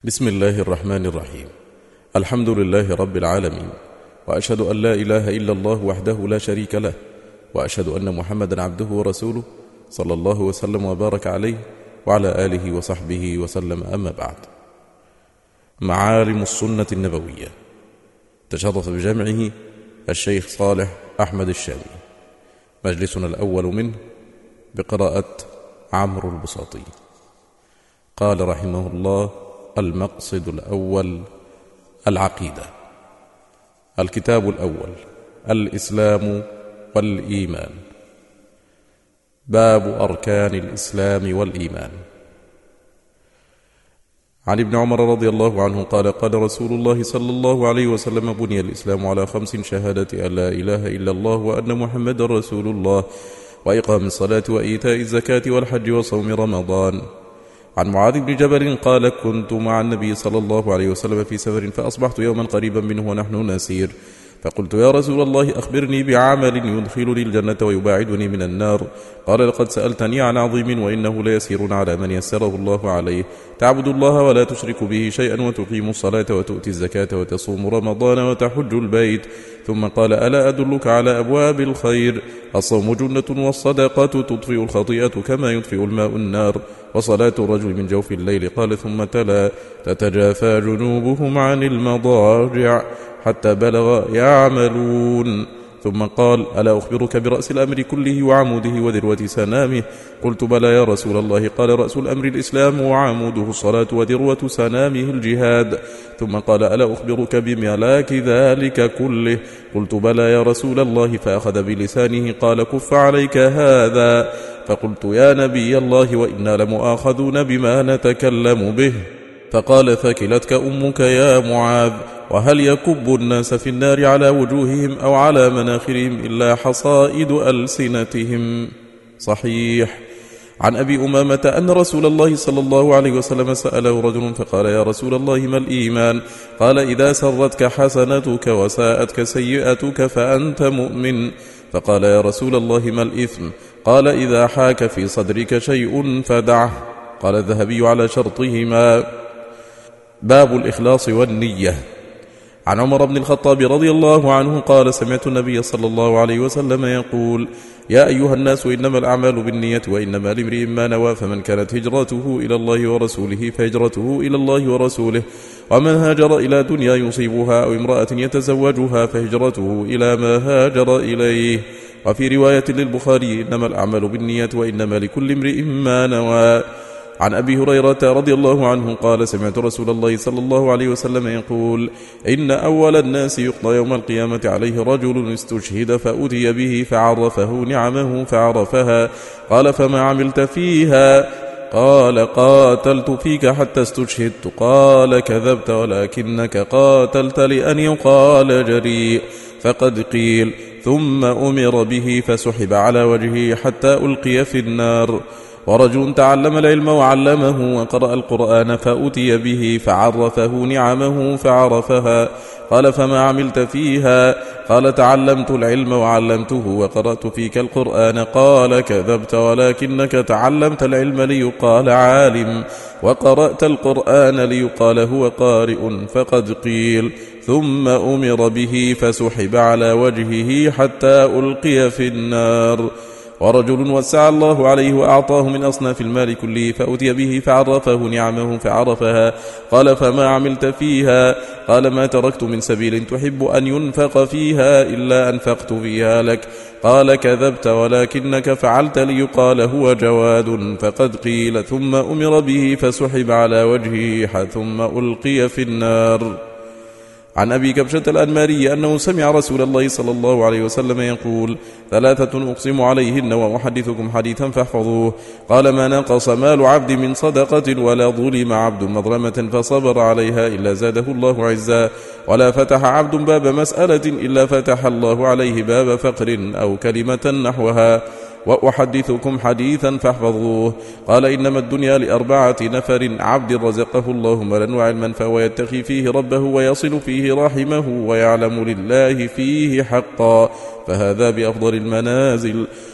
بسم الله الرحمن الرحيم. الحمد لله رب العالمين، وأشهد أن لا إله إلا الله وحده لا شريك له، وأشهد أن محمدا عبده ورسوله صلى الله وسلم وبارك عليه وعلى آله وصحبه وسلم. أما بعد، معالم السنة النبوية تشرف بجمعه الشيخ صالح أحمد الشامي. مجلسنا الأول منه بقراءة عمرو البساطي. قال رحمه الله: المقصد الأول العقيدة. الكتاب الأول الإسلام والإيمان. باب أركان الإسلام والإيمان. عن ابن عمر رضي الله عنه قال: قال رسول الله صلى الله عليه وسلم: بني الإسلام على 5: شهادة أن لا إله إلا الله وأن محمد رسول الله، وإقام الصلاة وإيتاء الزكاة والحج وصوم رمضان. عن معاذ بن جبل قال: كنت مع النبي صلى الله عليه وسلم في سفر، فأصبحت يوما قريبا منه ونحن نسير، فقلت: يا رسول الله، أخبرني بعمل يدخلني الجنة ويباعدني من النار. قال: لقد سألتني عن عظيم، وإنه ليسير على من يسره الله عليه: تعبد الله ولا تشرك به شيئا، وتقيم الصلاة وتؤتي الزكاة وتصوم رمضان وتحج البيت. ثم قال: ألا أدلك على أبواب الخير؟ الصوم جنة، والصدقة تطفئ الخطيئة كما يطفئ الماء النار، وصلاة الرجل من جوف الليل. قال ثم تلا: تتجافى جنوبهم عن المضاجع حتى بلغ يعملون. ثم قال: ألا أخبرك برأس الأمر كله وعموده وذروة سنامه؟ قلت: بلى يا رسول الله. قال: رأس الأمر الإسلام، وعموده الصلاة، وذروة سنامه الجهاد. ثم قال: ألا أخبرك بملاك ذلك كله؟ قلت: بلى يا رسول الله. فأخذ بلسانه قال: كف عليك هذا. فقلت: يا نبي الله، وإنا لمؤاخذون بما نتكلم به. فقال: ثكلتك أمك يا معاذ. وهل يكب الناس في النار على وجوههم أو على مناخرهم إلا حصائد ألسنتهم؟ صحيح. عن أبي أمامة أن رسول الله صلى الله عليه وسلم سأله رجل فقال: يا رسول الله، ما الإيمان؟ قال: إذا سرتك حسنتك وساءتك سيئتك فأنت مؤمن. فقال: يا رسول الله، ما الإثم؟ قال: إذا حاك في صدرك شيء فدعه. قال الذهبي على شرطهما. باب الإخلاص والنية. عن عمر بن الخطاب رضي الله عنه قال: سمعت النبي صلى الله عليه وسلم يقول: يا أيها الناس، إنما الأعمال بالنية، وإنما لامرئ ما نوى، فمن كانت هجرته إلى الله ورسوله فهجرته إلى الله ورسوله، ومن هاجر إلى دنيا يصيبها أو امرأة يتزوجها فهجرته إلى ما هاجر إليه. وفي رواية للبخاري: إنما الأعمال بالنية، وإنما لكل امرئ ما نوى. عن أبي هريرة رضي الله عنه قال: سمعت رسول الله صلى الله عليه وسلم يقول: إن أول الناس يقضى يوم القيامة عليه رجل استشهد، فأتي به فعرفه نعمه فعرفها. قال: فما عملت فيها؟ قال: قاتلت فيك حتى استشهدت. قال: كذبت، ولكنك قاتلت لأن يقال جريء. فقد قيل. ثم أمر به فسحب على وجهه حتى ألقي في النار. ورجل تعلم العلم وعلمه وقرأ القرآن، فأتي به فعرفه نعمه فعرفها. قال: فما عملت فيها؟ قال: تعلمت العلم وعلمته وقرأت فيك القرآن. قال: كذبت، ولكنك تعلمت العلم ليقال عالم، وقرأت القرآن ليقال هو قارئ. فقد قيل. ثم أمر به فسحب على وجهه حتى ألقي في النار. ورجل وسع الله عليه وأعطاه من أصناف المال كله، فأتي به فعرفه نعمه فعرفها. قال: فما عملت فيها؟ قال: ما تركت من سبيل تحب أن ينفق فيها إلا أنفقت فيها لك. قال: كذبت، ولكنك فعلت ليقال هو جواد. فقد قيل. ثم أمر به فسحب على وجهه ثم ألقي في النار. عن أبي كبشة الأنماري أنه سمع رسول الله صلى الله عليه وسلم يقول: 3 أقسم عليهن وأحدثكم حديثا فاحفظوه. قال: ما نقص مال عبد من صدقة، ولا ظلم عبد مظلمة فصبر عليها إلا زاده الله عزا، ولا فتح عبد باب مسألة إلا فتح الله عليه باب فقر أو كلمة نحوها. وأحدثكم حديثا فاحفظوه. قال: إنما الدنيا ل4 نفر: عبد رزقه الله مالا وعلما، فهو يتقي فيه ربه ويصل فيه رحمه ويعلم لله فيه حقا، فهذا بأفضل المنازل.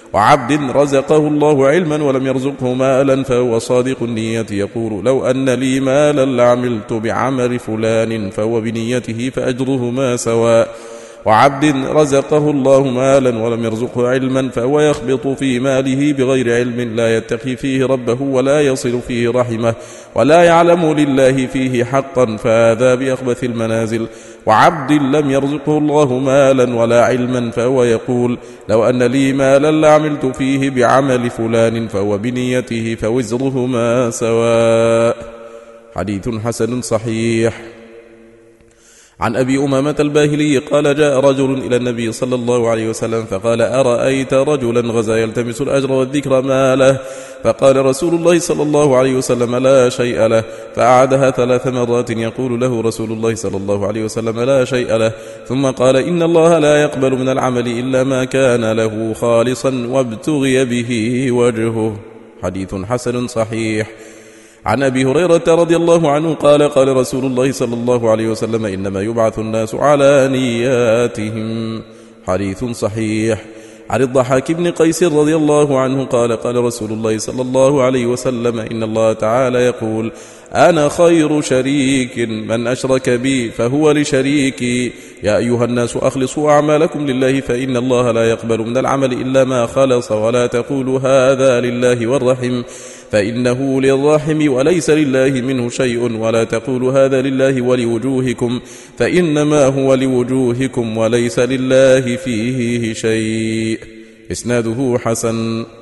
وعبد رزقه الله علما ولم يرزقه مالا فهو صادق النية يقول لو أن لي مالا لعملت بعمل فلان فهو بنيته فأجرهما سواء. وعبد رزقه الله مالا ولم يرزقه علما فهو يخبط في ماله بغير علم لا يتقي فيه ربه ولا يصل فيه رحمه ولا يعلم لله فيه حقا فهذا بأخبث المنازل. وعبد لم يرزقه الله مالا ولا علما فهو يقول لو أن لي مالا لعملت فيه بعمل فلان فهو بنيته فوزرهما سواء. حديث حسن صحيح. عن أبي أمامة الباهلي قال جاء رجل إلى النبي صلى الله عليه وسلم فقال أرأيت رجلا غزا يلتمس الأجر والذكر ما له؟ فقال رسول الله صلى الله عليه وسلم لا شيء له. فأعادها 3 مرات يقول له رسول الله صلى الله عليه وسلم لا شيء له. ثم قال إن الله لا يقبل من العمل إلا ما كان له خالصا وابتغي به وجهه. حديث حسن صحيح. عن أبي هريرة رضي الله عنه قال قال رسول الله صلى الله عليه وسلم إنما يبعث الناس على نياتهم. حديث صحيح. عن الضحاك بن قيس رضي الله عنه قال قال رسول الله صلى الله عليه وسلم إن الله تعالى يقول أنا خير شريك من أشرك بي فهو لشريكي. يا أيها الناس أخلصوا أعمالكم لله فإن الله لا يقبل من العمل إلا ما خلص ولا تقولوا هذا لله والرحم فإنه للرحم وليس لله منه شيء ولا تقولوا هذا لله ولوجوهكم فإنما هو لوجوهكم وليس لله فيه شيء. إسناده حسن.